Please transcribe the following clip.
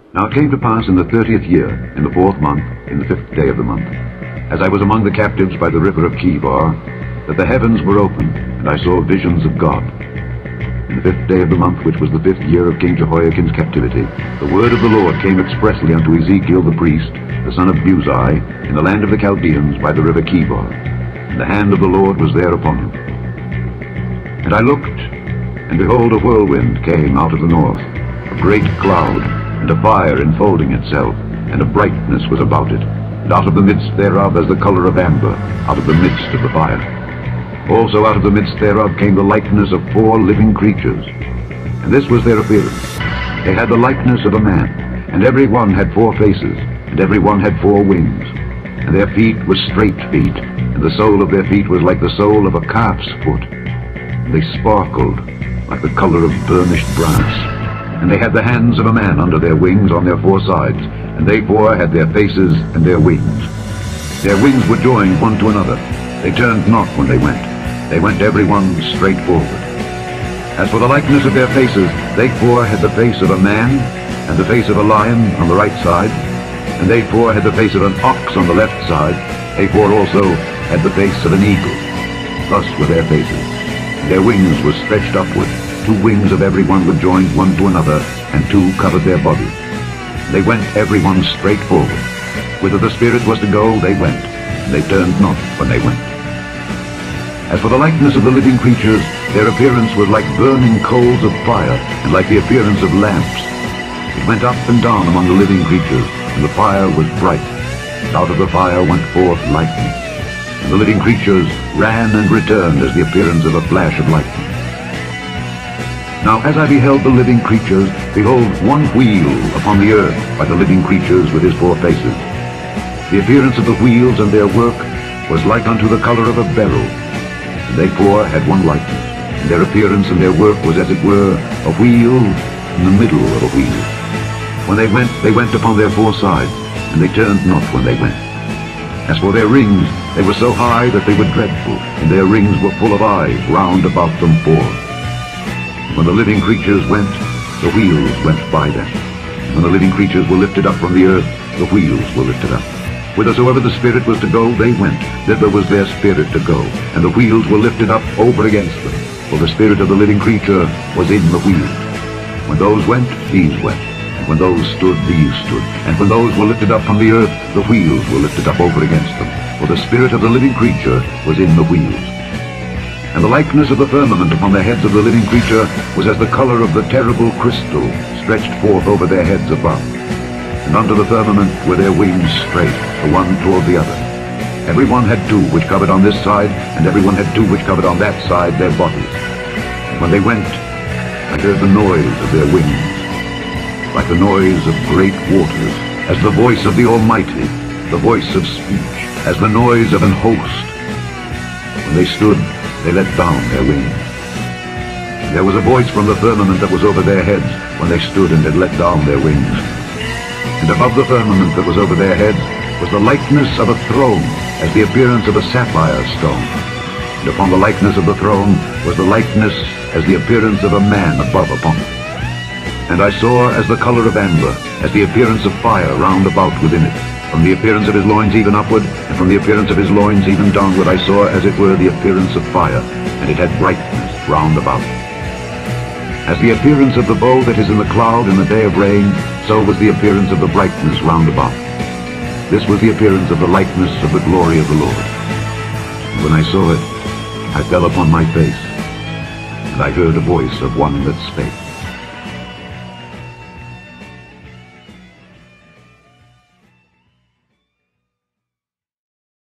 Now it came to pass in the 30th year, in the 4th month, in the 5th day of the month, as I was among the captives by the river of Chebar, that the heavens were opened, and I saw visions of God. In the 5th day of the month, which was the 5th year of King Jehoiakim's captivity, the word of the Lord came expressly unto Ezekiel the priest, the son of Buzi, in the land of the Chaldeans by the river Chebar. And the hand of the Lord was there upon him. And I looked, and behold, a whirlwind came out of the north, a great cloud, and a fire enfolding itself, and a brightness was about it, and out of the midst thereof as the color of amber, out of the midst of the fire. Also out of the midst thereof came the likeness of 4 living creatures, and this was their appearance. They had the likeness of a man, and every one had 4 faces, and every one had 4 wings, and their feet were straight feet, and the sole of their feet was like the sole of a calf's foot. And they sparkled like the color of burnished brass, and they had the hands of a man under their wings on their 4 sides, and they 4 had their faces and their wings. Their wings were joined one to another. They turned not when they went. They went every one straight forward. As for the likeness of their faces, they 4 had the face of a man, and the face of a lion on the right side, and they 4 had the face of an ox on the left side. They 4 also had the face of an eagle. Thus were their faces. Their wings were stretched upward. 2 wings of every one were joined one to another, and 2 covered their bodies. They went every one straight forward. Whither the Spirit was to go, they went, and they turned not when they went. As for the likeness of the living creatures, their appearance was like burning coals of fire, and like the appearance of lamps. It went up and down among the living creatures, and the fire was bright. And out of the fire went forth lightning. And the living creatures ran and returned as the appearance of a flash of lightning. Now as I beheld the living creatures, behold, one wheel upon the earth by the living creatures with his 4 faces. The appearance of the wheels and their work was like unto the color of a beryl. And they 4 had one likeness, and their appearance and their work was as it were a wheel in the middle of a wheel. When they went upon their 4 sides, and they turned not when they went. As for their rings, they were so high that they were dreadful, and their rings were full of eyes round about them 4. When the living creatures went, the wheels went by them. When the living creatures were lifted up from the earth, the wheels were lifted up. Whithersoever the Spirit was to go, they went. Thither was their spirit to go, and the wheels were lifted up over against them. For the spirit of the living creature was in the wheels. When those went, these went. And when those stood, these stood. And when those were lifted up from the earth, the wheels were lifted up over against them. For the spirit of the living creature was in the wheels. And the likeness of the firmament upon the heads of the living creature was as the color of the terrible crystal stretched forth over their heads above. And under the firmament were their wings straight, the one toward the other. Every one had 2 which covered on this side, and every one had 2 which covered on that side their bodies. And when they went, I heard the noise of their wings, like the noise of great waters, as the voice of the Almighty, the voice of speech, as the noise of an host. When they stood, they let down their wings. And there was a voice from the firmament that was over their heads, when they stood and had let down their wings. And above the firmament that was over their heads was the likeness of a throne, as the appearance of a sapphire stone. And upon the likeness of the throne was the likeness as the appearance of a man above upon it. And I saw as the color of amber, as the appearance of fire round about within it. From the appearance of his loins even upward, and from the appearance of his loins even downward, I saw as it were the appearance of fire, and it had brightness round about. As the appearance of the bow that is in the cloud in the day of rain, so was the appearance of the brightness round about. This was the appearance of the likeness of the glory of the Lord. And when I saw it, I fell upon my face, and I heard a voice of one that spake.